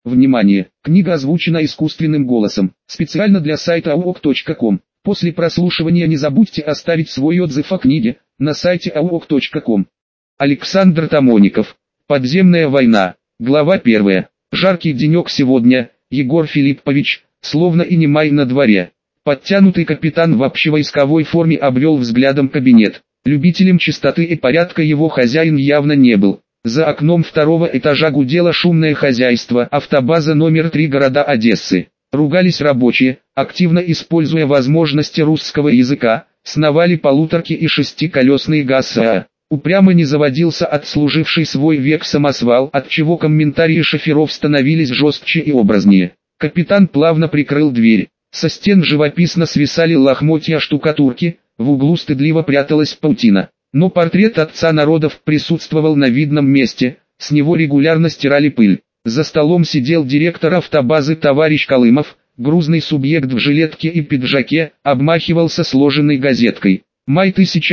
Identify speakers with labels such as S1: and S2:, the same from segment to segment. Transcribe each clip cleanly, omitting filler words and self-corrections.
S1: Внимание! Книга озвучена искусственным голосом, специально для сайта auk.com. После прослушивания не забудьте оставить свой отзыв о книге на сайте auk.com. Александр Тамоников. Подземная война. Глава 1. Жаркий денек сегодня, Егор Филиппович, словно и не май на дворе. Подтянутый капитан в общевойсковой форме обвел взглядом кабинет. Любителем чистоты и порядка его хозяин явно не был. За окном второго этажа гудело шумное хозяйство автобаза номер 3 города Одессы. Ругались рабочие, активно используя возможности русского языка, сновали полуторки и шестиколесные ГАЗ. Упрямо не заводился отслуживший свой век самосвал, отчего комментарии шоферов становились жестче и образнее. Капитан плавно прикрыл дверь. Со стен живописно свисали лохмотья штукатурки, в углу стыдливо пряталась паутина. Но портрет отца народов присутствовал на видном месте, с него регулярно стирали пыль. За столом сидел директор автобазы товарищ Колымов, грузный субъект в жилетке и пиджаке, обмахивался сложенной газеткой. Май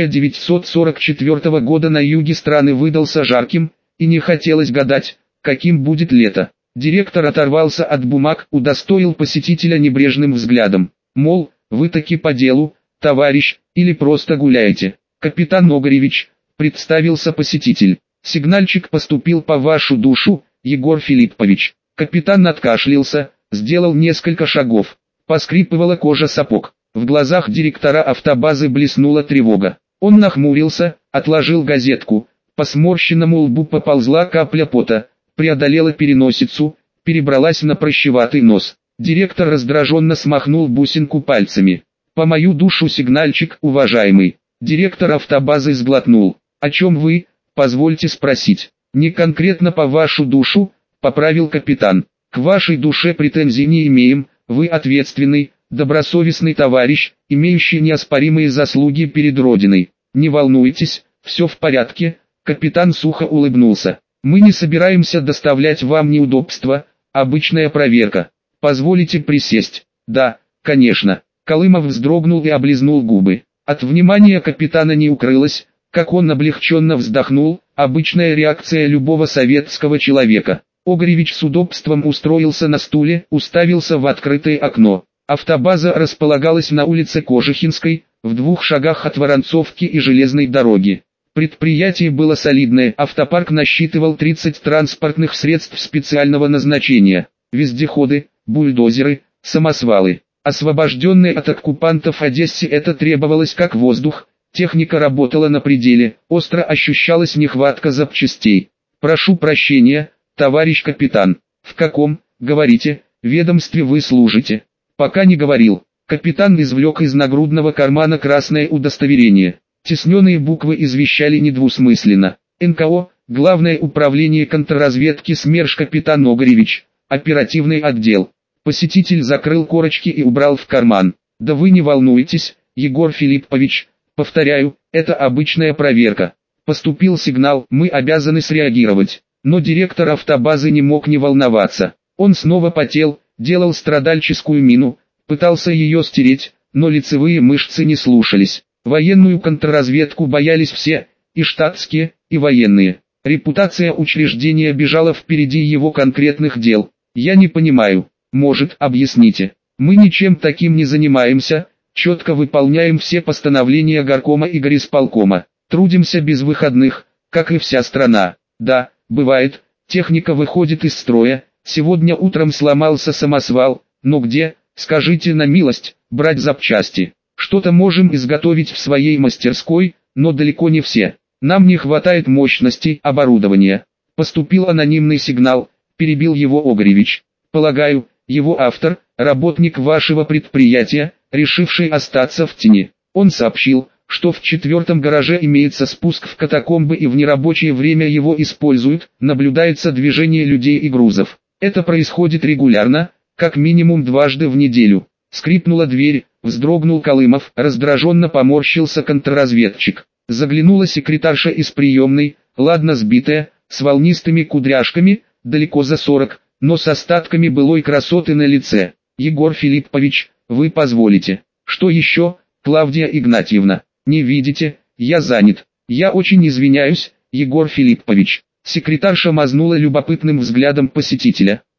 S1: 1944 года на юге страны выдался жарким, и не хотелось гадать, каким будет лето. Директор оторвался от бумаг, удостоил посетителя небрежным взглядом. Мол, вы таки по делу, товарищ, или просто гуляете. Капитан Огоревич, представился посетитель. Сигнальчик поступил по вашу душу, Егор Филиппович. Капитан откашлялся, сделал несколько шагов. Поскрипывала кожа сапог. В глазах директора автобазы блеснула тревога. Он нахмурился, отложил газетку. По сморщенному лбу поползла капля пота, преодолела переносицу, перебралась на прыщеватый нос. Директор раздраженно смахнул бусинку пальцами. «По мою душу сигнальчик, уважаемый». Директор автобазы сглотнул. «О чем вы, позвольте спросить?» «Не конкретно по вашу душу», — поправил капитан. «К вашей душе претензий не имеем, вы ответственный, добросовестный товарищ, имеющий неоспоримые заслуги перед Родиной. Не волнуйтесь, все в порядке», — капитан сухо улыбнулся. «Мы не собираемся доставлять вам неудобства, обычная проверка. Позволите присесть?» «Да, конечно». Колымов вздрогнул и облизнул губы. От внимания капитана не укрылось, как он облегченно вздохнул, обычная реакция любого советского человека. Огоревич с удобством устроился на стуле, уставился в открытое окно. Автобаза располагалась на улице Кожухинской, в 2 шагах от Воронцовки и железной дороги. Предприятие было солидное, автопарк насчитывал 30 транспортных средств специального назначения. Вездеходы, бульдозеры, самосвалы. Освобожденной от оккупантов Одессе это требовалось как воздух, техника работала на пределе, остро ощущалась нехватка запчастей. «Прошу прощения, товарищ капитан, в каком, говорите, ведомстве вы служите?» «Пока не говорил». Капитан извлек из нагрудного кармана красное удостоверение. Тесненные буквы извещали недвусмысленно. НКО, Главное управление контрразведки СМЕРШ капитан Огоревич, оперативный отдел. Посетитель закрыл корочки и убрал в карман. «Да вы не волнуйтесь, Егор Филиппович, повторяю, это обычная проверка. Поступил сигнал, мы обязаны среагировать». Но директор автобазы не мог не волноваться. Он снова потел, делал страдальческую мину, пытался ее стереть, но лицевые мышцы не слушались. Военную контрразведку боялись все, и штатские, и военные. Репутация учреждения бежала впереди его конкретных дел. «Я не понимаю». «Может, объясните?» «Мы ничем таким не занимаемся, четко выполняем все постановления горкома и горисполкома. Трудимся без выходных, как и вся страна. Да, бывает, техника выходит из строя, сегодня утром сломался самосвал, но где, скажите на милость, брать запчасти? Что-то можем изготовить в своей мастерской, но далеко не все. Нам не хватает мощности, оборудования». Поступил анонимный сигнал, перебил его Огоревич. «Полагаю, его автор, работник вашего предприятия, решивший остаться в тени. Он сообщил, что в 4-м гараже имеется спуск в катакомбы и в нерабочее время его используют, наблюдается движение людей и грузов. Это происходит регулярно, как минимум дважды в неделю». Скрипнула дверь, вздрогнул Колымов, раздраженно поморщился контрразведчик. Заглянула секретарша из приемной, ладно сбитая, с волнистыми кудряшками, далеко за 40, но с остатками былой красоты на лице. «Егор Филиппович, вы позволите?» «Что еще, Клавдия Игнатьевна? Не видите, я занят». «Я очень извиняюсь, Егор Филиппович». Секретарша мазнула любопытным взглядом посетителя.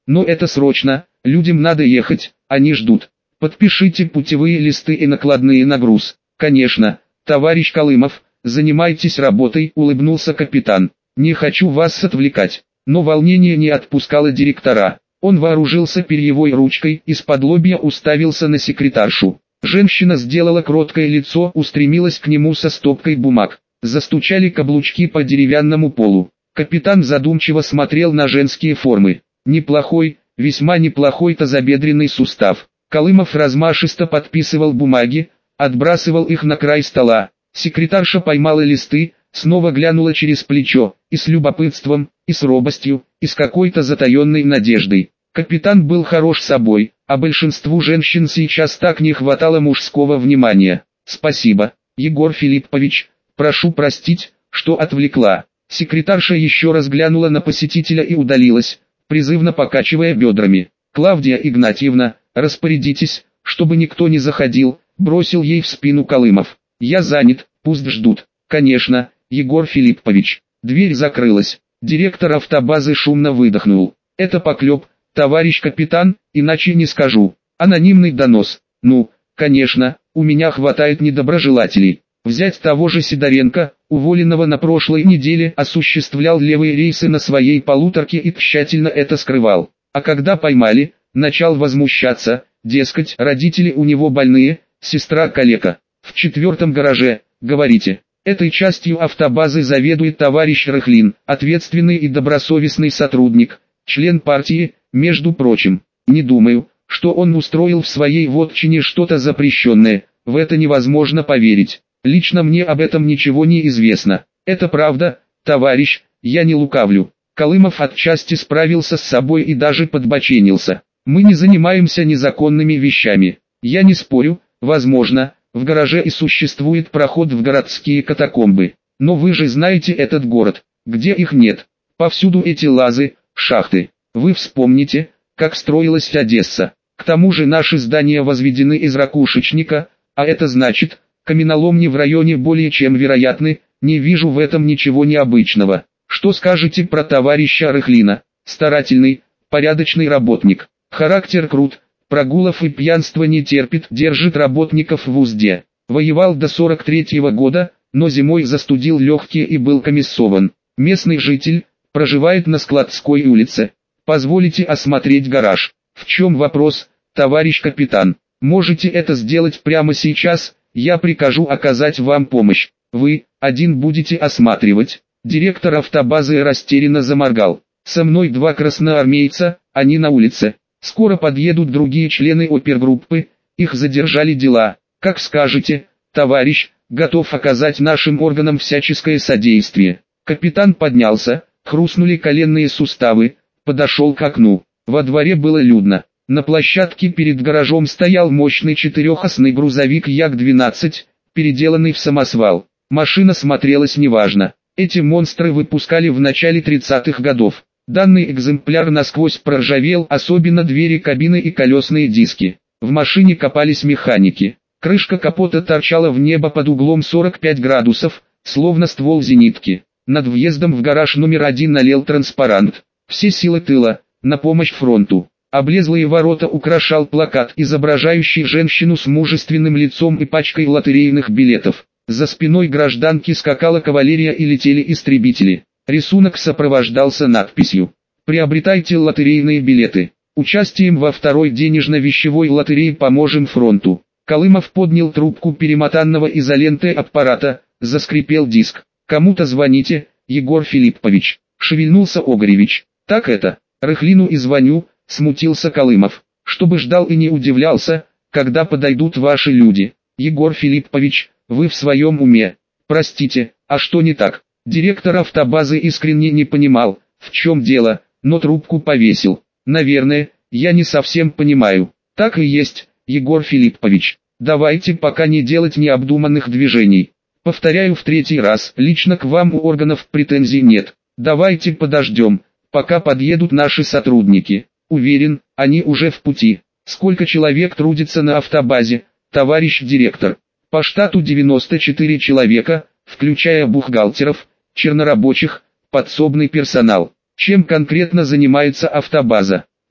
S1: Но это срочно, людям надо ехать, они ждут. Подпишите путевые листы и накладные на груз. Конечно, товарищ Колымов, занимайтесь работой, улыбнулся капитан. Не хочу вас отвлекать. Но волнение не отпускало директора. Он вооружился перьевой ручкой, исподлобья уставился на секретаршу. Женщина сделала кроткое лицо, устремилась к нему со стопкой бумаг. Застучали каблучки по деревянному полу. Капитан задумчиво смотрел на женские формы. Неплохой, весьма неплохой тазобедренный сустав. Колымов размашисто подписывал бумаги, отбрасывал их на край стола. Секретарша поймала листы, снова глянула через плечо, и с любопытством, и с робостью, и с какой-то затаенной надеждой. Капитан был хорош собой, а большинству женщин сейчас так не хватало мужского внимания. «Спасибо, Егор Филиппович, прошу простить, что отвлекла». Секретарша еще раз глянула на посетителя и удалилась, призывно покачивая бедрами. «Клавдия Игнатьевна, распорядитесь, чтобы никто не заходил», бросил ей в спину Колымов. «Я занят, пусть ждут». «Конечно, Егор Филиппович». Дверь закрылась. Директор автобазы шумно выдохнул. «Это поклеп, товарищ капитан, иначе не скажу. Анонимный донос. Ну, конечно, у меня хватает недоброжелателей. Взять того же Сидоренко, уволенного на прошлой неделе, осуществлял левые рейсы на своей полуторке и тщательно это скрывал. А когда поймали, начал возмущаться, дескать, родители у него больные, сестра калека. В 4-м гараже, говорите». Этой частью автобазы заведует товарищ Рыхлин, ответственный и добросовестный сотрудник, член партии, между прочим. Не думаю, что он устроил в своей вотчине что-то запрещенное, в это невозможно поверить. Лично мне об этом ничего не известно. Это правда, товарищ, я не лукавлю. Колымов отчасти справился с собой и даже подбоченился. Мы не занимаемся незаконными вещами. Я не спорю, возможно, в гараже и существует проход в городские катакомбы. Но вы же знаете этот город, где их нет. Повсюду эти лазы, шахты. Вы вспомните, как строилась Одесса. К тому же наши здания возведены из ракушечника, а это значит, каменоломни в районе более чем вероятны, не вижу в этом ничего необычного. Что скажете про товарища Рыхлина? Старательный, порядочный работник. Характер крут. Прогулов и пьянства не терпит, держит работников в узде. Воевал до 43-го года, но зимой застудил легкие и был комиссован. Местный житель, проживает на Складской улице. Позволите осмотреть гараж. В чем вопрос, товарищ капитан? Можете это сделать прямо сейчас, я прикажу оказать вам помощь. Вы, один будете осматривать. Директор автобазы растерянно заморгал. Со мной 2 красноармейца, они на улице. Скоро подъедут другие члены опергруппы, их задержали дела. Как скажете, товарищ, готов оказать нашим органам всяческое содействие. Капитан поднялся, хрустнули коленные суставы, подошел к окну. Во дворе было людно. На площадке перед гаражом стоял мощный 4-осный грузовик Як-12, переделанный в самосвал. Машина смотрелась неважно. Эти монстры выпускали в начале 30-х годов. Данный экземпляр насквозь проржавел, особенно двери кабины и колесные диски. В машине копались механики. Крышка капота торчала в небо под углом 45 градусов, словно ствол зенитки. Над въездом в гараж номер 1 налел транспарант. Все силы тыла, на помощь фронту. Облезлые ворота украшал плакат, изображающий женщину с мужественным лицом и пачкой лотерейных билетов. За спиной гражданки скакала кавалерия и летели истребители. Рисунок сопровождался надписью: «Приобретайте лотерейные билеты. Участием во 2-й денежно-вещевой лотерее поможем фронту». Колымов поднял трубку перемотанного изолентой аппарата, заскрипел диск. «Кому-то звоните, Егор Филиппович», — шевельнулся Огоревич. «Так это, Рыхлину и звоню», — смутился Колымов, «чтобы ждал и не удивлялся, когда подойдут ваши люди». «Егор Филиппович, вы в своем уме? Простите, а что не так?» Директор автобазы искренне не понимал, в чем дело, но трубку повесил. «Наверное, я не совсем понимаю». «Так и есть, Егор Филиппович. Давайте пока не делать необдуманных движений. Повторяю в 3-й раз, лично к вам у органов претензий нет. Давайте подождем, пока подъедут наши сотрудники. Уверен, они уже в пути». «Сколько человек трудится на автобазе, товарищ директор?» «По штату 94 человека, включая бухгалтеров, чернорабочих, подсобный персонал». «Чем конкретно занимается автобаза?»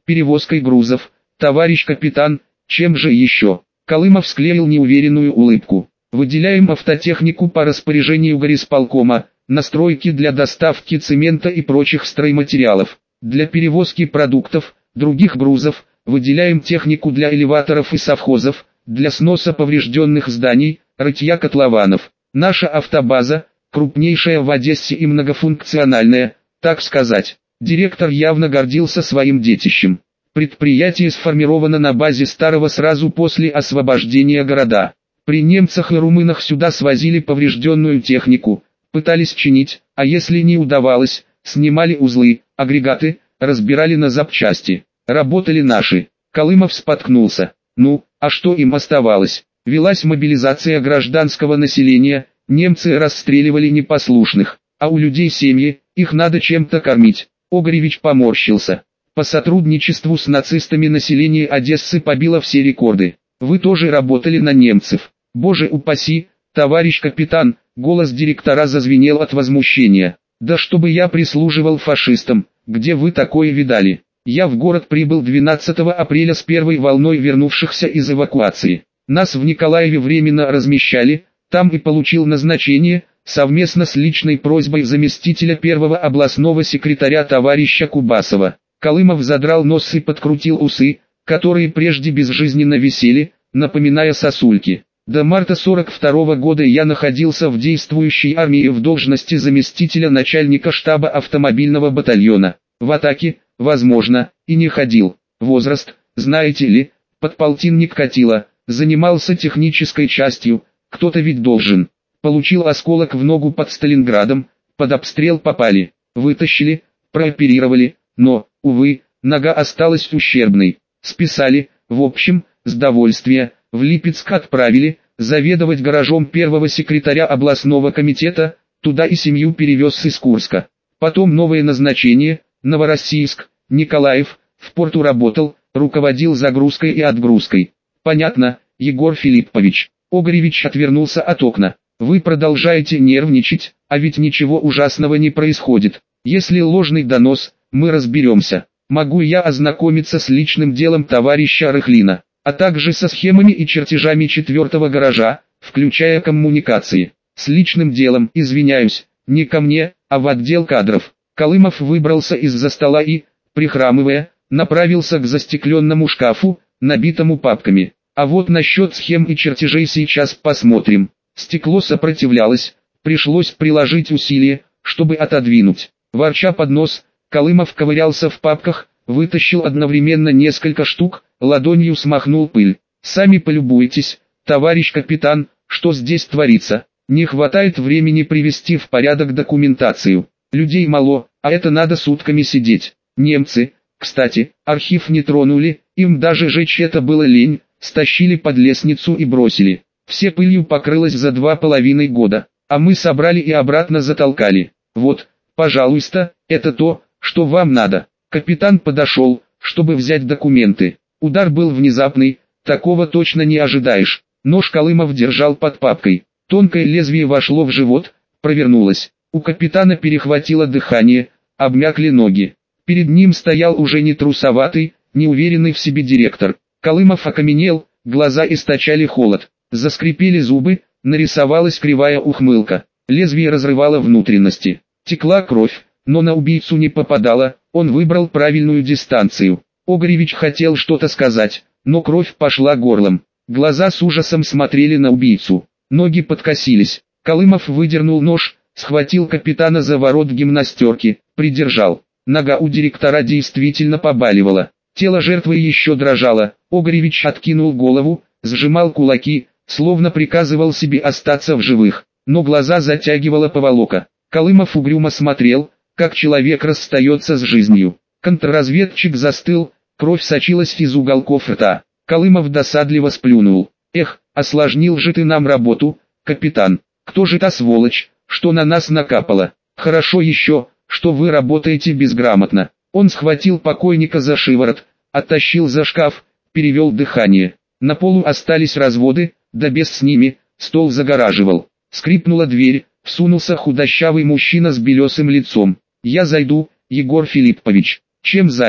S1: перевозкой грузов, товарищ капитан, чем же еще? Колымов склеил неуверенную улыбку. Выделяем автотехнику по распоряжению горисполкома, настройки для доставки цемента и прочих стройматериалов. Для перевозки продуктов, других грузов, выделяем технику для элеваторов и совхозов, для сноса поврежденных зданий, рытья котлованов. Наша автобаза, крупнейшая в Одессе и многофункциональная, так сказать. Директор явно гордился своим детищем. Предприятие сформировано на базе старого сразу после освобождения города. При немцах и румынах сюда свозили поврежденную технику, пытались чинить, а если не удавалось, снимали узлы, агрегаты, разбирали на запчасти. Работали наши. Колымов споткнулся. Ну, а что им оставалось? Велась мобилизация гражданского населения, немцы расстреливали непослушных, а у людей семьи, их надо чем-то кормить. Огревич поморщился. По сотрудничеству с нацистами население Одессы побило все рекорды. Вы тоже работали на немцев. Боже упаси, товарищ капитан, голос директора зазвенел от возмущения. Да чтобы я прислуживал фашистам, где вы такое видали? Я в город прибыл 12 апреля с первой волной вернувшихся из эвакуации. Нас в Николаеве временно размещали, там и получил назначение, совместно с личной просьбой заместителя первого областного секретаря товарища Кубасова. Колымов задрал нос и подкрутил усы, которые прежде безжизненно висели, напоминая сосульки. До марта 42 года я находился в действующей армии в должности заместителя начальника штаба автомобильного батальона. В атаке, возможно, и не ходил. Возраст, знаете ли, подполтинник Катила, занимался технической частью, кто-то ведь должен. Получил осколок в ногу под Сталинградом, под обстрел попали, вытащили, прооперировали, но, увы, нога осталась ущербной. Списали, в общем, с довольствия, в Липецк отправили, заведовать гаражом первого секретаря областного комитета, туда и семью перевез из Курска. Потом новое назначение, Новороссийск, Николаев, в порту работал, руководил загрузкой и отгрузкой. Понятно, Егор Филиппович. Огревич отвернулся от окна. Вы продолжаете нервничать, а ведь ничего ужасного не происходит. Если ложный донос, мы разберемся. Могу я ознакомиться с личным делом товарища Рыхлина, а также со схемами и чертежами четвертого гаража, включая коммуникации. С личным делом, извиняюсь, не ко мне, а в отдел кадров. Колымов выбрался из-за стола и, прихрамывая, направился к застекленному шкафу, набитому папками. А вот насчет схем и чертежей сейчас посмотрим. Стекло сопротивлялось, пришлось приложить усилия, чтобы отодвинуть. Ворча под нос, Колымов ковырялся в папках, вытащил одновременно несколько штук, ладонью смахнул пыль. Сами полюбуйтесь, товарищ капитан, что здесь творится. Не хватает времени привести в порядок документацию. Людей мало, а это надо сутками сидеть. Немцы, кстати, архив не тронули, им даже жечь это было лень, стащили под лестницу и бросили. Все пылью покрылось за 2,5 года, а мы собрали и обратно затолкали. Вот, пожалуйста, это то, что вам надо. Капитан подошел, чтобы взять документы. Удар был внезапный, такого точно не ожидаешь. Нож Колымов держал под папкой. Тонкое лезвие вошло в живот, провернулось. У капитана перехватило дыхание, обмякли ноги. Перед ним стоял уже не трусоватый, не уверенный в себе директор. Колымов окаменел, глаза источали холод. Заскрипели зубы, нарисовалась кривая ухмылка. Лезвие разрывало внутренности. Текла кровь, но на убийцу не попадала, он выбрал правильную дистанцию. Огревич хотел что-то сказать, но кровь пошла горлом. Глаза с ужасом смотрели на убийцу. Ноги подкосились. Колымов выдернул нож, схватил капитана за ворот гимнастерки, придержал. Нога у директора действительно побаливала. Тело жертвы еще дрожало. Огревич откинул голову, сжимал кулаки, словно приказывал себе остаться в живых. Но глаза затягивала поволока. Колымов угрюмо смотрел, как человек расстается с жизнью. Контрразведчик застыл, кровь сочилась из уголков рта. Колымов досадливо сплюнул. Эх, осложнил же ты нам работу, капитан. Кто же та сволочь, что на нас накапала? Хорошо еще, что вы работаете безграмотно. Он схватил покойника за шиворот, оттащил за шкаф, перевел дыхание. На полу остались разводы, да без с ними, стол загораживал. Скрипнула дверь, всунулся худощавый мужчина с белесым лицом. «Я зайду, Егор Филиппович. Чем занят?»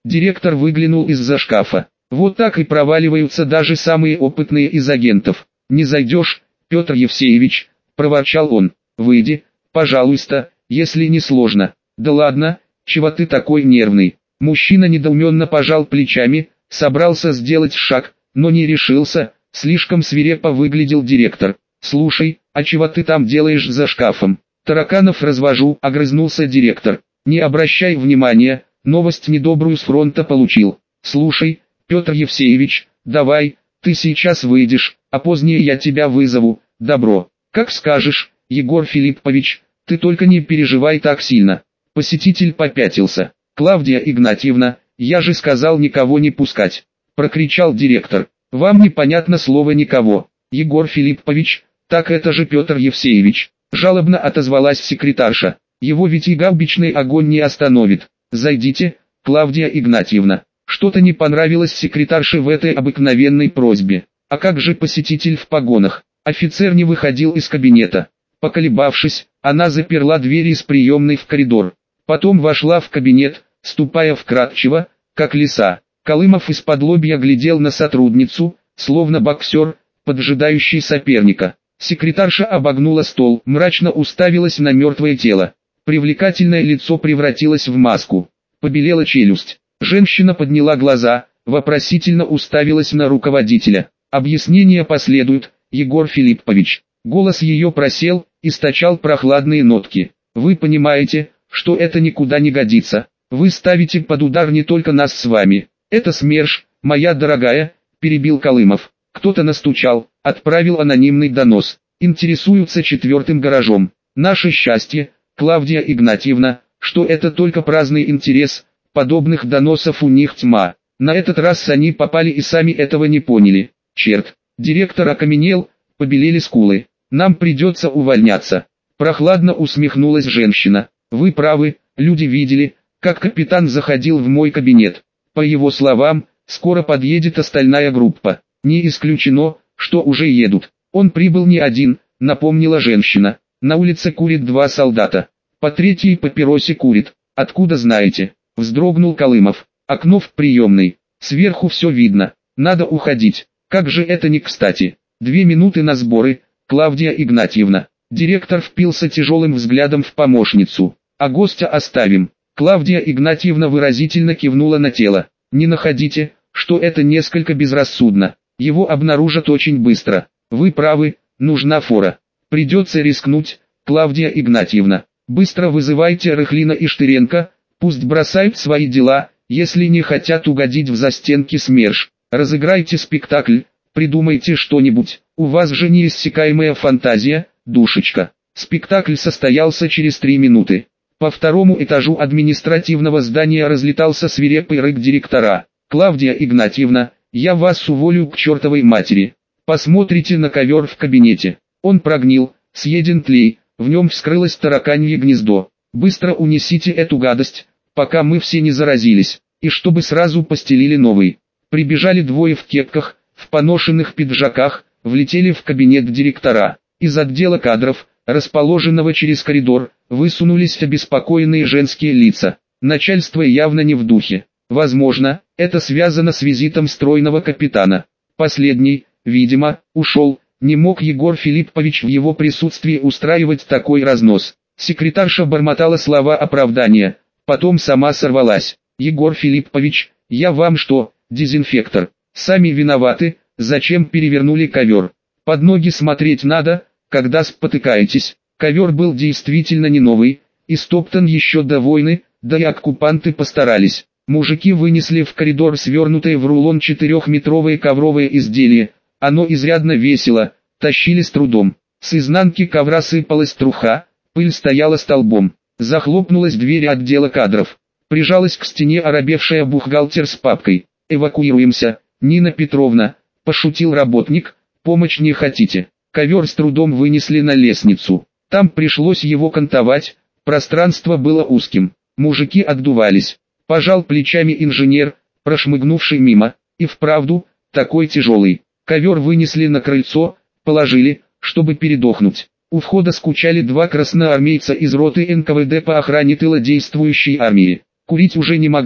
S1: Директор выглянул из-за шкафа. Вот так и проваливаются даже самые опытные из агентов. «Не зайдешь, Петр Евсеевич», – проворчал он. «Выйди, пожалуйста, если не сложно». «Да ладно, чего ты такой нервный?» Мужчина недоуменно пожал плечами, собрался сделать шаг, но не решился, слишком свирепо выглядел директор. «Слушай, а чего ты там делаешь за шкафом?» «Тараканов развожу», – огрызнулся директор. «Не обращай внимания, новость недобрую с фронта получил. Слушай, Петр Евсеевич, давай, ты сейчас выйдешь, а позднее я тебя вызову». «Добро, как скажешь, Егор Филиппович, ты только не переживай так сильно». Посетитель попятился. «Клавдия Игнатьевна, я же сказал никого не пускать», – прокричал директор. «Вам непонятно слово «никого». Егор Филиппович, так это же Петр Евсеевич», – жалобно отозвалась секретарша. «Его ведь и гаубичный огонь не остановит. Зайдите, Клавдия Игнатьевна». Что-то не понравилось секретарше в этой обыкновенной просьбе. А как же посетитель в погонах? Офицер не выходил из кабинета. Поколебавшись, она заперла двери из приемной в коридор. Потом вошла в кабинет, ступая вкрадчиво, как лиса. Колымов из-под-лобья глядел на сотрудницу, словно боксер, поджидающий соперника. Секретарша обогнула стол, мрачно уставилась на мертвое тело. Привлекательное лицо превратилось в маску. Побелела челюсть. Женщина подняла глаза, вопросительно уставилась на руководителя. «Объяснения последуют, Егор Филиппович». Голос ее просел, источал прохладные нотки. «Вы понимаете, что это никуда не годится. Вы ставите под удар не только нас с вами. Это СМЕРШ, моя дорогая», – перебил Колымов. «Кто-то настучал, отправил анонимный донос. Интересуются 4-м гаражом. Наше счастье, Клавдия Игнатьевна, что это только праздный интерес, подобных доносов у них тьма. На этот раз они попали и сами этого не поняли. Черт!» Директор окаменел, побелели скулы. «Нам придется увольняться». Прохладно усмехнулась женщина. «Вы правы, люди видели, как капитан заходил в мой кабинет. По его словам, скоро подъедет остальная группа. Не исключено, что уже едут. Он прибыл не один», — напомнила женщина. «На улице курит 2 солдата. По 3-й папиросе курит. Откуда знаете?» — вздрогнул Колымов. «Окно в приемной. Сверху все видно. Надо уходить. Как же это не кстати. 2 минуты на сборы, Клавдия Игнатьевна». Директор впился тяжелым взглядом в помощницу. «А гостя оставим». Клавдия Игнатьевна выразительно кивнула на тело. «Не находите, что это несколько безрассудно? Его обнаружат очень быстро. Вы правы, нужна фора. Придется рискнуть, Клавдия Игнатьевна. Быстро вызывайте Рыхлина и Штыренко, пусть бросают свои дела, если не хотят угодить в застенки СМЕРШ. Разыграйте спектакль, придумайте что-нибудь. У вас же неиссякаемая фантазия, душечка». Спектакль состоялся через 3 минуты. По 2-му этажу административного здания разлетался свирепый рык директора. «Клавдия Игнатьевна, я вас уволю к чертовой матери. Посмотрите на ковер в кабинете. Он прогнил, съеден тлей, в нем вскрылось тараканье гнездо. Быстро унесите эту гадость, пока мы все не заразились, и чтобы сразу постелили новый». Прибежали 2 в кепках, в поношенных пиджаках, влетели в кабинет директора. Из отдела кадров, расположенного через коридор, высунулись обеспокоенные женские лица. Начальство явно не в духе. Возможно, это связано с визитом стройного капитана. Последний, видимо, ушел. Не мог Егор Филиппович в его присутствии устраивать такой разнос. Секретарша бормотала слова оправдания, потом сама сорвалась. «Егор Филиппович, я вам что, дезинфектор? Сами виноваты, зачем перевернули ковер? Под ноги смотреть надо, когда спотыкаетесь». Ковер был действительно не новый, истоптан еще до войны, да и оккупанты постарались. Мужики вынесли в коридор свернутое в рулон 4-метровое ковровое изделие. Оно изрядно весило, тащили с трудом. С изнанки ковра сыпалась труха, пыль стояла столбом. Захлопнулась дверь отдела кадров. Прижалась к стене оробевшая бухгалтер с папкой. «Эвакуируемся, Нина Петровна», – пошутил работник, – «помощь не хотите». Ковер с трудом вынесли на лестницу. Там пришлось его кантовать, пространство было узким. Мужики отдувались. Пожал плечами инженер, прошмыгнувший мимо. И вправду, такой тяжелый. Ковер вынесли на крыльцо, положили, чтобы передохнуть. У входа скучали 2 красноармейца из роты НКВД по охране тыла действующей армии. Курить уже не могли,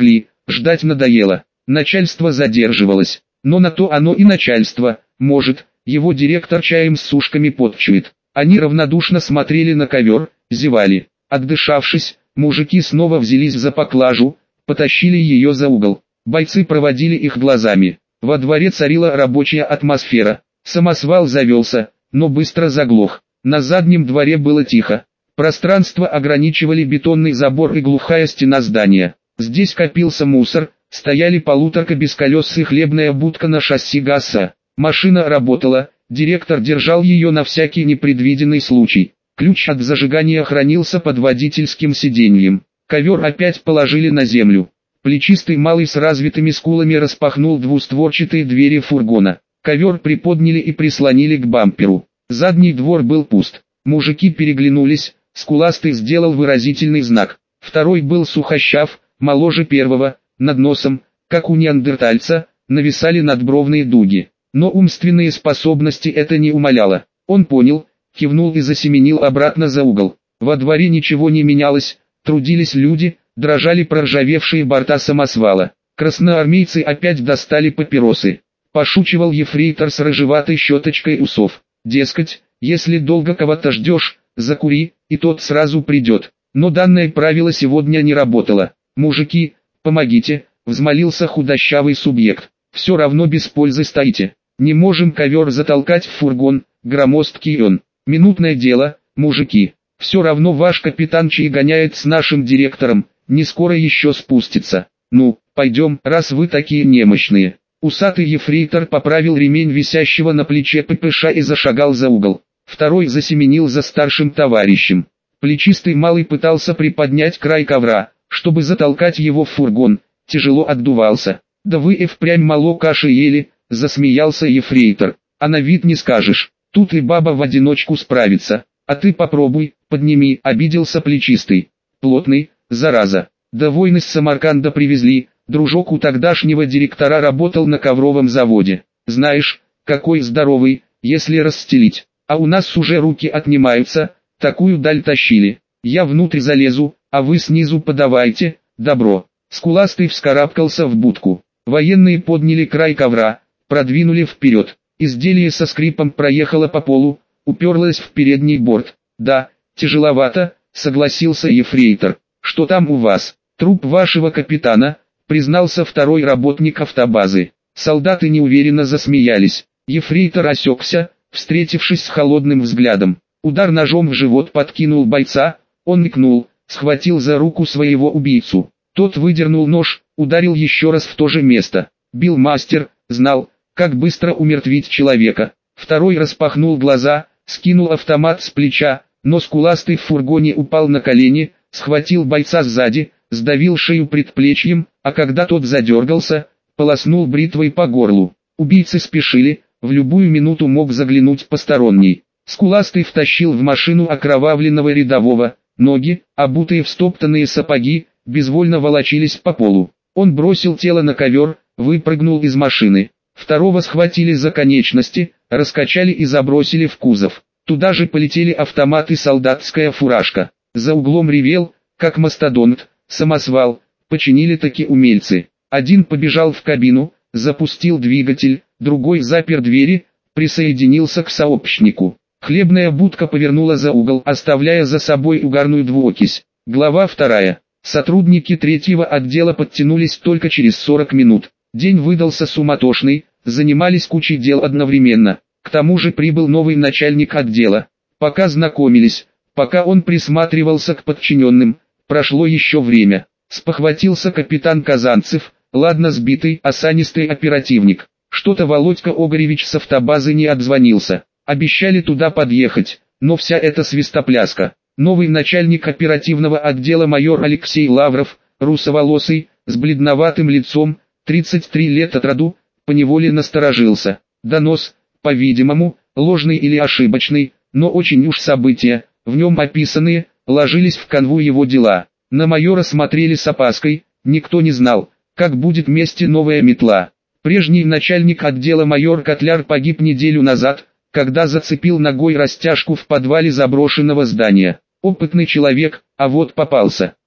S1: ждать надоело. Начальство задерживалось. Но на то оно и начальство, может, его директор чаем с сушками подчует. Они равнодушно смотрели на ковер, зевали. Отдышавшись, мужики снова взялись за поклажу, потащили ее за угол. Бойцы проводили их глазами. Во дворе царила рабочая атмосфера. Самосвал завелся, но быстро заглох. На заднем дворе было тихо. Пространство ограничивали бетонный забор и глухая стена здания. Здесь копился мусор, стояли полуторка без колес и хлебная будка на шасси ГАЗа. Машина работала, директор держал ее на всякий непредвиденный случай. Ключ от зажигания хранился под водительским сиденьем. Ковер опять положили на землю. Плечистый малый с развитыми скулами распахнул двустворчатые двери фургона. Ковер приподняли и прислонили к бамперу. Задний двор был пуст. Мужики переглянулись, скуластый сделал выразительный знак. Второй был сухощав, моложе первого, над носом, как у неандертальца, нависали надбровные дуги. Но умственные способности это не умаляло. Он понял, кивнул и засеменил обратно за угол. Во дворе ничего не менялось, трудились люди, дрожали проржавевшие борта самосвала. Красноармейцы опять достали папиросы. Пошучивал ефрейтор с рыжеватой щеточкой усов. Дескать, если долго кого-то ждешь, закури, и тот сразу придет. Но данное правило сегодня не работало. «Мужики, помогите», — взмолился худощавый субъект. «Все равно без пользы стоите. Не можем ковер затолкать в фургон», — громоздкий он. «Минутное дело, мужики. Все равно ваш капитан чай гоняет с нашим директором, не скоро еще спустится. Ну, пойдем, раз вы такие немощные». Усатый ефрейтор поправил ремень висящего на плече ППШ и зашагал за угол. Второй засеменил за старшим товарищем. Плечистый малый пытался приподнять край ковра, чтобы затолкать его в фургон, тяжело отдувался. «Да вы и впрямь мало каши ели», — засмеялся ефрейтор. «А на вид не скажешь, тут и баба в одиночку справится. А ты попробуй, подними», — обиделся плечистый. «Плотный, зараза. Да войны с Самарканда привезли, дружок у тогдашнего директора работал на ковровом заводе. Знаешь, какой здоровый, если расстелить. А у нас уже руки отнимаются, такую даль тащили. Я внутрь залезу, а вы снизу подавайте, добро». Скуластый вскарабкался в будку. Военные подняли край ковра, продвинули вперед. Изделие со скрипом проехало по полу, уперлось в передний борт. «Да, тяжеловато», — согласился ефрейтор. «Что там у вас?» «Труп вашего капитана», — признался второй работник автобазы. Солдаты неуверенно засмеялись. Ефрейтор осекся, встретившись с холодным взглядом. Удар ножом в живот подкинул бойца, он икнул, схватил за руку своего убийцу. Тот выдернул нож, ударил еще раз в то же место. Бил мастер, знал, как быстро умертвить человека. Второй распахнул глаза, скинул автомат с плеча, но скуластый в фургоне упал на колени, схватил бойца сзади, сдавил шею предплечьем, а когда тот задергался, полоснул бритвой по горлу. Убийцы спешили, в любую минуту мог заглянуть посторонний. Скуластый втащил в машину окровавленного рядового, ноги, обутые в стоптанные сапоги, безвольно волочились по полу. Он бросил тело на ковер, выпрыгнул из машины. Второго схватили за конечности, раскачали и забросили в кузов. Туда же полетели автомат и солдатская фуражка. За углом ревел, как мастодонт, самосвал, починили таки умельцы. Один побежал в кабину, запустил двигатель, другой запер двери, присоединился к сообщнику. Хлебная будка повернула за угол, оставляя за собой угарную двуокись. Глава 2. Сотрудники третьего отдела подтянулись только через 40 минут. День выдался суматошный, занимались кучей дел одновременно. К тому же прибыл новый начальник отдела. Пока знакомились, пока он присматривался к подчиненным, прошло еще время. Спохватился капитан Казанцев, ладно сбитый, осанистый оперативник. Что-то Володька Огоревич с автобазы не отзвонился. Обещали туда подъехать, но вся эта свистопляска. Новый начальник оперативного отдела майор Алексей Лавров, русоволосый, с бледноватым лицом, 33 лет от роду, поневоле насторожился. Донос, по-видимому, ложный или ошибочный, но очень уж события, в нем описанные, ложились в канву его дела. На майора смотрели с опаской, никто не знал, как будет месте новая метла. Прежний начальник отдела майор Котляр погиб неделю назад, когда зацепил ногой растяжку в подвале заброшенного здания. Опытный человек, а вот попался.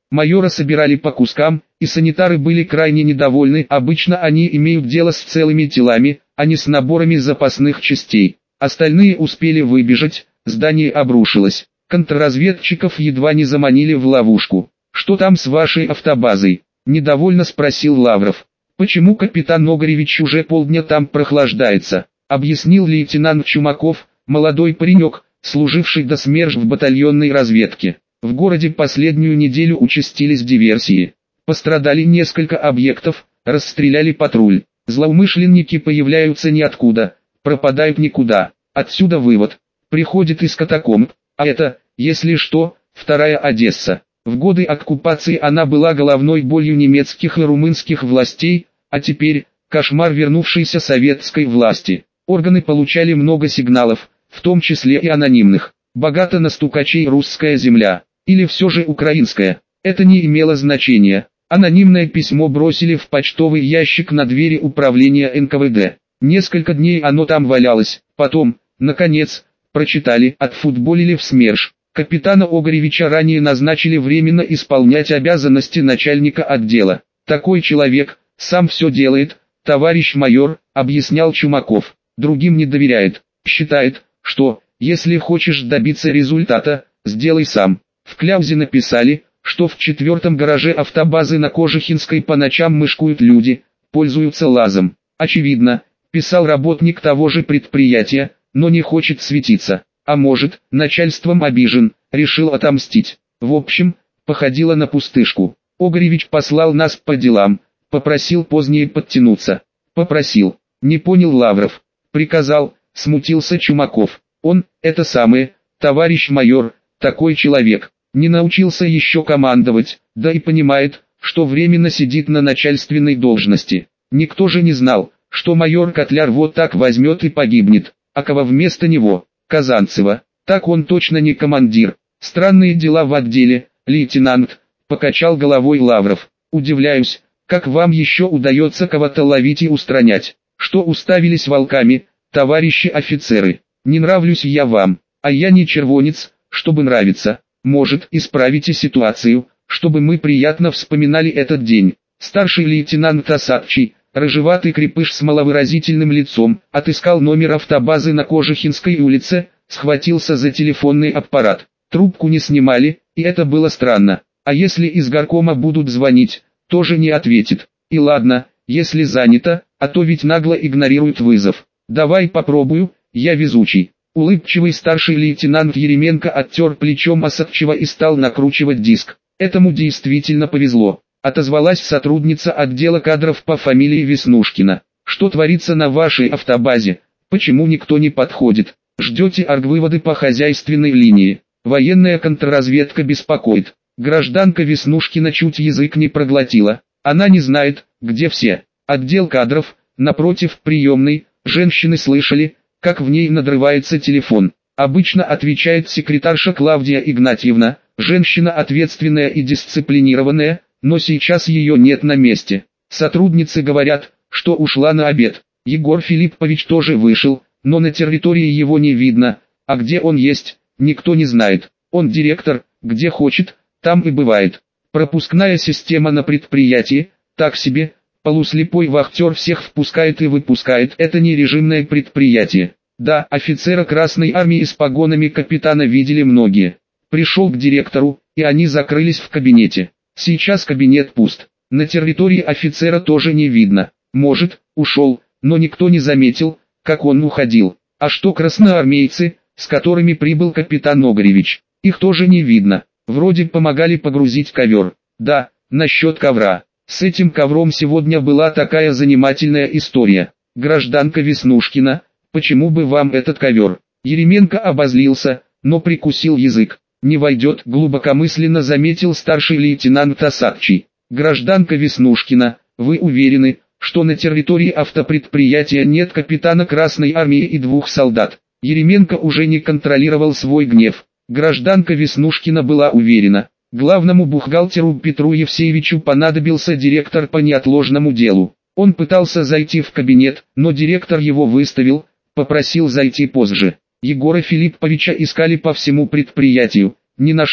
S1: Майора собирали по кускам, и санитары были крайне недовольны. Обычно они имеют дело с целыми телами, а не с наборами запасных частей. Остальные успели выбежать, здание обрушилось. Контрразведчиков едва не заманили в ловушку. «Что там с вашей автобазой?» – недовольно спросил Лавров. «Почему капитан Огревич уже полдня там прохлаждается?» – объяснил лейтенант Чумаков, молодой паренек, служивший до СМЕРШ в батальонной разведке. В городе последнюю неделю участились диверсии. Пострадали несколько объектов, расстреляли патруль. Злоумышленники появляются ниоткуда, пропадают никуда. Отсюда вывод. Приходит из катакомб, а это, если что, вторая Одесса. В годы оккупации она была головной болью немецких и румынских властей, а теперь кошмар вернувшейся советской власти. Органы получали много сигналов, в том числе и анонимных. Богата на стукачей русская земля. Или все же украинская. Это не имело значения. Анонимное письмо бросили в почтовый ящик на двери управления НКВД. Несколько дней оно там валялось. Потом, наконец, прочитали, отфутболили в СМЕРШ. Капитана Огревича ранее назначили временно исполнять обязанности начальника отдела. Такой человек, сам все делает, товарищ майор, объяснял Чумаков. Другим не доверяет. Считает, что, если хочешь добиться результата, сделай сам. В кляузе написали, что в 4-м гараже автобазы на Кожухинской по ночам мышкуют люди, пользуются лазом. Очевидно, писал работник того же предприятия, но не хочет светиться. А может, начальством обижен, решил отомстить. В общем, походило на пустышку. Огревич послал нас по делам, попросил позднее подтянуться. Попросил, не понял Лавров. Приказал, смутился Чумаков. Он, это самое, товарищ майор, такой человек. Не научился еще командовать, да и понимает, что временно сидит на начальственной должности. Никто же не знал, что майор Котляр вот так возьмет и погибнет, а кого вместо него, Казанцева. Так он точно не командир. Странные дела в отделе, лейтенант, покачал головой Лавров. Удивляюсь, как вам еще удается кого-то ловить и устранять. Что уставились волками, товарищи офицеры. Не нравлюсь я вам, а я не червонец, чтобы нравиться. Может, исправите ситуацию, чтобы мы приятно вспоминали этот день. Старший лейтенант Осадчий, рыжеватый крепыш с маловыразительным лицом, отыскал номер автобазы на Кожухинской улице, схватился за телефонный аппарат. Трубку не снимали, и это было странно. А если из горкома будут звонить, тоже не ответит. И ладно, если занято, а то ведь нагло игнорирует вызов. Давай попробую, я везучий. Улыбчивый старший лейтенант Еременко оттер плечом Осадчего и стал накручивать диск. Этому действительно повезло. Отозвалась сотрудница отдела кадров по фамилии Веснушкина. Что творится на вашей автобазе? Почему никто не подходит? Ждете оргвыводы по хозяйственной линии? Военная контрразведка беспокоит. Гражданка Веснушкина чуть язык не проглотила. Она не знает, где все. Отдел кадров, напротив приемной, женщины слышали, как в ней надрывается телефон. Обычно отвечает секретарша Клавдия Игнатьевна, женщина ответственная и дисциплинированная, но сейчас ее нет на месте. Сотрудницы говорят, что ушла на обед. Егор Филиппович тоже вышел, но на территории его не видно, а где он есть, никто не знает. Он директор, где хочет, там и бывает. Пропускная система на предприятии, так себе. Полуслепой вахтер всех впускает и выпускает. Это не режимное предприятие. Да, офицера Красной Армии с погонами капитана видели многие. Пришел к директору, и они закрылись в кабинете. Сейчас кабинет пуст. На территории офицера тоже не видно. Может, ушел, но никто не заметил, как он уходил. А что красноармейцы, с которыми прибыл капитан Огревич? Их тоже не видно. Вроде помогали погрузить ковер. Да, насчет ковра. С этим ковром сегодня была такая занимательная история. Гражданка Веснушкина, почему бы вам этот ковер? Еременко обозлился, но прикусил язык. Не войдет, глубокомысленно заметил старший лейтенант Осадчий. Гражданка Веснушкина, вы уверены, что на территории автопредприятия нет капитана Красной Армии и 2 солдат? Еременко уже не контролировал свой гнев. Гражданка Веснушкина была уверена. Главному бухгалтеру Петру Евсеевичу понадобился директор по неотложному делу. Он пытался зайти в кабинет, но директор его выставил, попросил зайти позже. Егора Филипповича искали по всему предприятию, не нашли.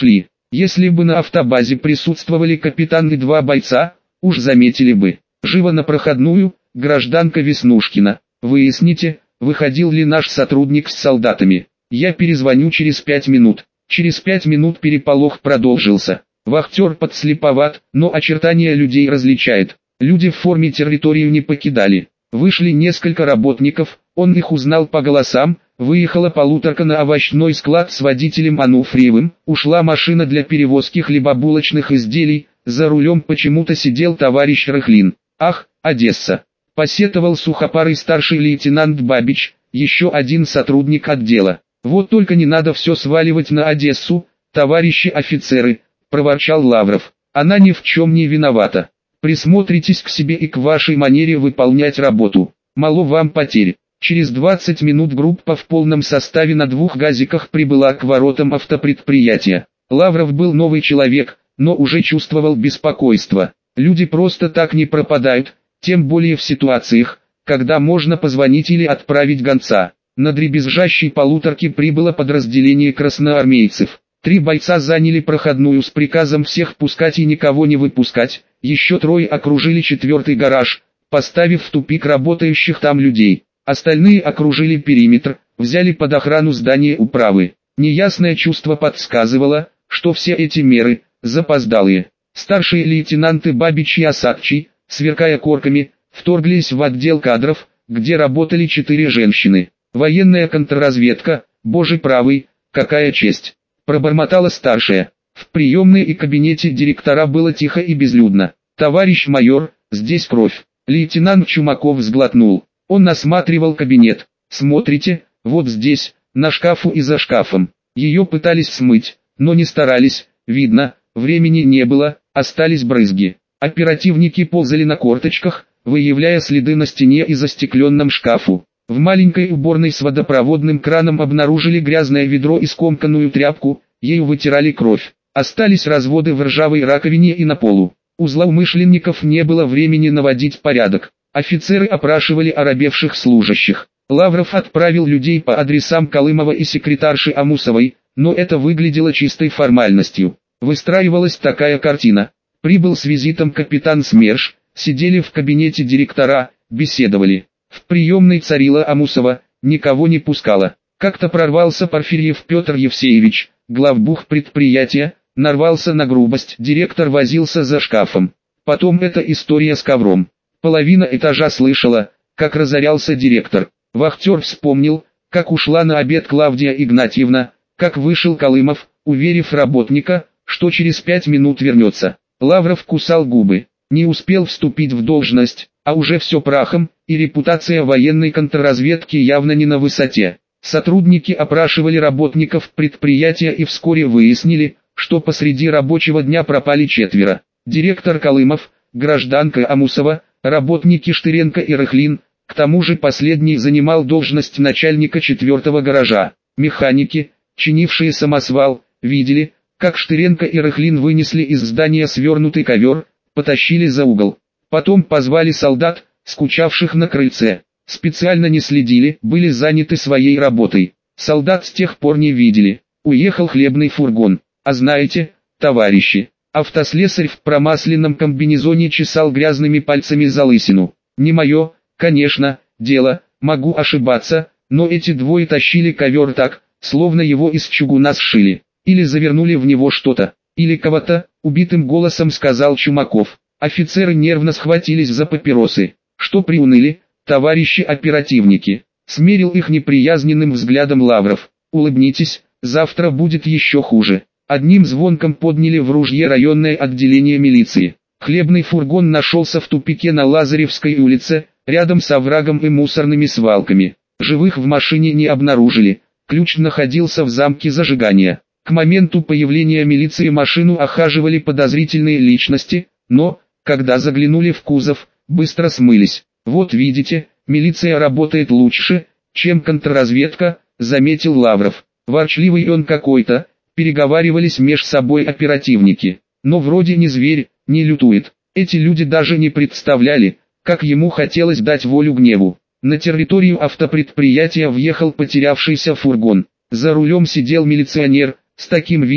S1: Если бы на автобазе присутствовали капитан и два бойца, уж заметили бы. Живо на проходную, гражданка Веснушкина. Выясните, выходил ли наш сотрудник с солдатами. Я перезвоню через 5 минут. Через 5 минут переполох продолжился. Вахтер подслеповат, но очертания людей различает. Люди в форме территорию не покидали. Вышли несколько работников, он их узнал по голосам. Выехала полуторка на овощной склад с водителем Ануфриевым. Ушла машина для перевозки хлебобулочных изделий. За рулем почему-то сидел товарищ Рыхлин. Ах, Одесса! Посетовал сухопарый старший лейтенант Бабич, еще один сотрудник отдела. Вот только не надо все сваливать на Одессу, товарищи офицеры, проворчал Лавров. Она ни в чем не виновата. Присмотритесь к себе и к вашей манере выполнять работу. Мало вам потерь. Через 20 минут группа в полном составе на 2 газиках прибыла к воротам автопредприятия. Лавров был новый человек, но уже чувствовал беспокойство. Люди просто так не пропадают, тем более в ситуациях, когда можно позвонить или отправить гонца. На дребезжащей полуторке прибыло подразделение красноармейцев. 3 бойца заняли проходную с приказом всех пускать и никого не выпускать. Еще 3 окружили 4-й гараж, поставив в тупик работающих там людей. Остальные окружили периметр, взяли под охрану здание управы. Неясное чувство подсказывало, что все эти меры запоздалые. Старшие лейтенанты Бабич и Осадчий, сверкая корками, вторглись в отдел кадров, где работали 4 женщины. Военная контрразведка, боже правый, какая честь! Пробормотала старшая. В приемной и кабинете директора было тихо и безлюдно. Товарищ майор, здесь кровь. Лейтенант Чумаков сглотнул. Он осматривал кабинет. Смотрите, вот здесь, на шкафу и за шкафом. Ее пытались смыть, но не старались, видно, времени не было, остались брызги. Оперативники ползали на корточках, выявляя следы на стене и застекленном шкафу. В маленькой уборной с водопроводным краном обнаружили грязное ведро и скомканную тряпку, ею вытирали кровь. Остались разводы в ржавой раковине и на полу. У злоумышленников не было времени наводить порядок. Офицеры опрашивали оробевших служащих. Лавров отправил людей по адресам Колымова и секретарши Амусовой, но это выглядело чистой формальностью. Выстраивалась такая картина. Прибыл с визитом капитан СМЕРШ, сидели в кабинете директора, беседовали. В приемной царила Амусова, никого не пускала. Как-то прорвался Порфирьев Петр Евсеевич, главбух предприятия, нарвался на грубость. Директор возился за шкафом. Потом эта история с ковром. Половина этажа слышала, как разорялся директор. Вахтер вспомнил, как ушла на обед Клавдия Игнатьевна, как вышел Колымов, уверив работника, что через 5 минут вернется. Лавров кусал губы. Не успел вступить в должность, а уже все прахом, и репутация военной контрразведки явно не на высоте. Сотрудники опрашивали работников предприятия и вскоре выяснили, что посреди рабочего дня пропали 4. Директор Колымов, гражданка Амусова, работники Штыренко и Рыхлин, к тому же последний занимал должность начальника 4-го гаража. Механики, чинившие самосвал, видели, как Штыренко и Рыхлин вынесли из здания свернутый ковер, потащили за угол. Потом позвали солдат, скучавших на крыльце. Специально не следили, были заняты своей работой. Солдат с тех пор не видели. Уехал хлебный фургон. А знаете, товарищи, автослесарь в промасленном комбинезоне чесал грязными пальцами залысину. Не мое, конечно, дело, могу ошибаться, но эти 2 тащили ковер так, словно его из чугуна сшили. Или завернули в него что-то, или кого-то, убитым голосом сказал Чумаков. Офицеры нервно схватились за папиросы. Что приуныли, товарищи оперативники? Смерил их неприязненным взглядом Лавров. Улыбнитесь, завтра будет еще хуже. Одним звонком подняли в ружье районное отделение милиции. Хлебный фургон нашелся в тупике на Лазаревской улице, рядом с оврагом и мусорными свалками. Живых в машине не обнаружили, ключ находился в замке зажигания. К моменту появления милиции машину охаживали подозрительные личности, но, когда заглянули в кузов, быстро смылись. Вот видите, милиция работает лучше, чем контрразведка, заметил Лавров. Ворчливый он какой-то, переговаривались меж собой оперативники. Но вроде не зверь, не лютует. Эти люди даже не представляли, как ему хотелось дать волю гневу. На территорию автопредприятия въехал потерявшийся фургон. За рулем сидел милиционер, с таким видом,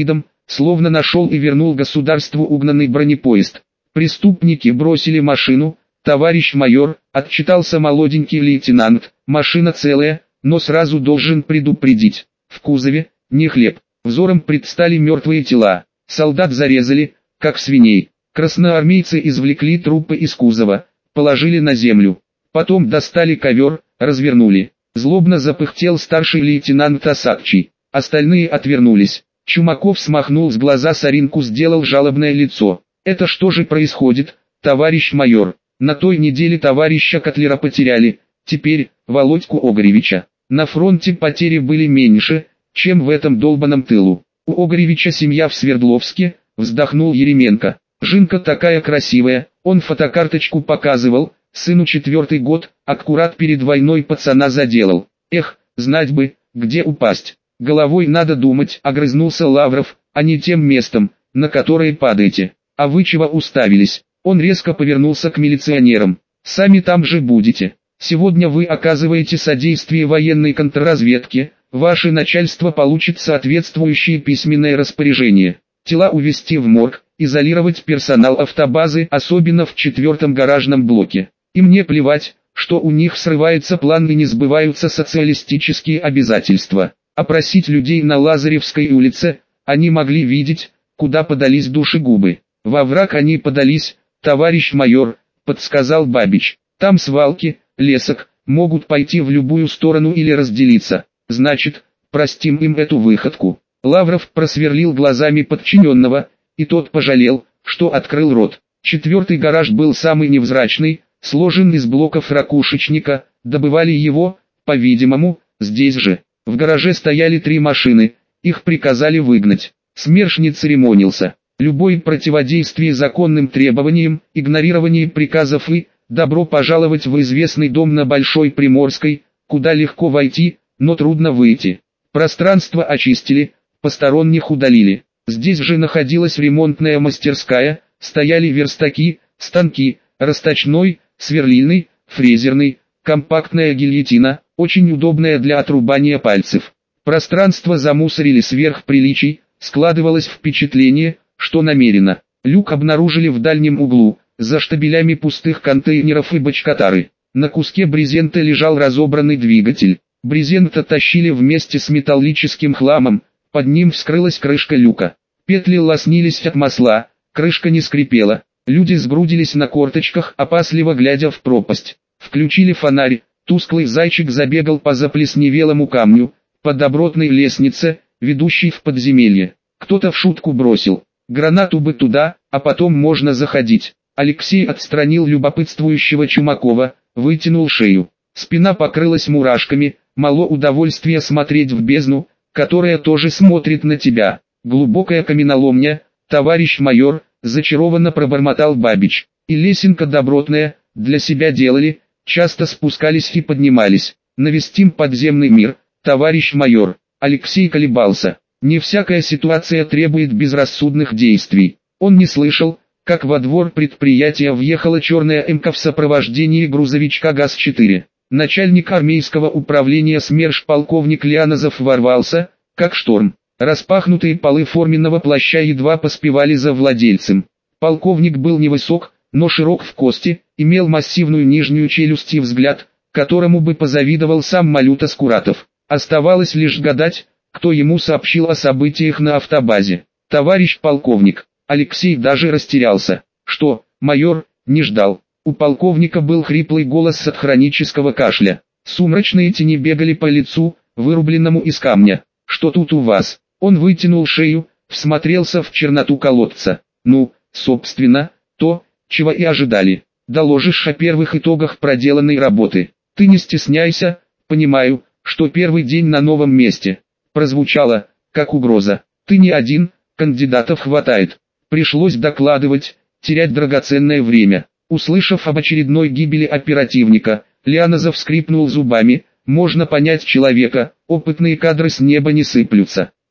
S1: словно нашел и вернул государству угнанный бронепоезд. Преступники бросили машину. «Товарищ майор», — отчитался молоденький лейтенант, — «машина целая, но сразу должен предупредить. В кузове не хлеб». Взором предстали мертвые тела. Солдат зарезали, как свиней. Красноармейцы извлекли трупы из кузова, положили на землю. Потом достали ковер, развернули. Злобно запыхтел старший лейтенант Осадчий. Остальные отвернулись. Чумаков смахнул с глаза соринку, сделал жалобное лицо. «Это что же происходит, товарищ майор? На той неделе товарища Котлера потеряли, теперь Володьку Огревича. На фронте потери были меньше, чем в этом долбаном тылу. У Огревича семья в Свердловске», — вздохнул Еременко. «Жинка такая красивая», — он фотокарточку показывал, сыну 4-й год, аккурат перед войной пацана заделал. «Эх, знать бы, где упасть. Головой надо думать», — огрызнулся Лавров, — «а не тем местом, на которое падаете. А вы чего уставились?» Он резко повернулся к милиционерам. «Сами там же будете. Сегодня вы оказываете содействие военной контрразведке, ваше начальство получит соответствующие письменные распоряжения. Тела увезти в морг, изолировать персонал автобазы, особенно в 4-м гаражном блоке. И мне плевать, что у них срывается план и не сбываются социалистические обязательства. Опросить людей на Лазаревской улице, они могли видеть, куда подались душегубы. Во враг они подались, товарищ майор», — подсказал Бабич. «Там свалки, лесок, могут пойти в любую сторону или разделиться. Значит, простим им эту выходку». Лавров просверлил глазами подчиненного, и тот пожалел, что открыл рот. 4-й гараж был самый невзрачный, сложен из блоков ракушечника, добывали его, по-видимому, здесь же. В гараже стояли 3 машины, их приказали выгнать. СМЕРШ не церемонился. Любое противодействие законным требованиям, игнорирование приказов и «добро пожаловать в известный дом на Большой Приморской», куда легко войти, но трудно выйти. Пространство очистили, посторонних удалили. Здесь же находилась ремонтная мастерская, стояли верстаки, станки, расточной, сверлильный, фрезерный, компактная гильотина, очень удобная для отрубания пальцев. Пространство замусорили сверх приличий, складывалось впечатление, что намеренно. Люк обнаружили в дальнем углу, за штабелями пустых контейнеров и бочкотары. На куске брезента лежал разобранный двигатель. Брезент оттащили вместе с металлическим хламом, под ним вскрылась крышка люка. Петли лоснились от масла, крышка не скрипела. Люди сгрудились на корточках, опасливо глядя в пропасть. Включили фонарь, тусклый зайчик забегал по заплесневелому камню, по добротной лестнице, ведущей в подземелье. Кто-то в шутку бросил: «Гранату бы туда, а потом можно заходить». Алексей отстранил любопытствующего Чумакова, вытянул шею. Спина покрылась мурашками, мало удовольствия смотреть в бездну, которая тоже смотрит на тебя. Глубокая каменоломня, товарищ майор, зачарованно пробормотал Бабич. И лесенка добротная, для себя делали, часто спускались и поднимались. Навестим подземный мир, товарищ майор. Алексей колебался. Не всякая ситуация требует безрассудных действий. Он не слышал, как во двор предприятия въехала черная МК в сопровождении грузовичка ГАЗ-4. Начальник армейского управления СМЕРШ полковник Лианозов ворвался, как шторм. Распахнутые полы форменного плаща едва поспевали за владельцем. Полковник был невысок, но широк в кости, имел массивную нижнюю челюсть и взгляд, которому бы позавидовал сам Малюта Скуратов. Оставалось лишь гадать, кто ему сообщил о событиях на автобазе. «Товарищ полковник». Алексей даже растерялся. «Что, майор?» «Не ждал». У полковника был хриплый голос от хронического кашля. Сумрачные тени бегали по лицу, вырубленному из камня. «Что тут у вас?» Он вытянул шею, всмотрелся в черноту колодца. «Ну, собственно, то, чего и ожидали. Доложишь о первых итогах проделанной работы. Ты не стесняйся, понимаю, что первый день на новом месте». Прозвучало, как угроза. «Ты не один, кандидатов хватает». Пришлось докладывать, терять драгоценное время. Услышав об очередной гибели оперативника, Лианозов скрипнул зубами. Можно понять человека, опытные кадры с неба не сыплются.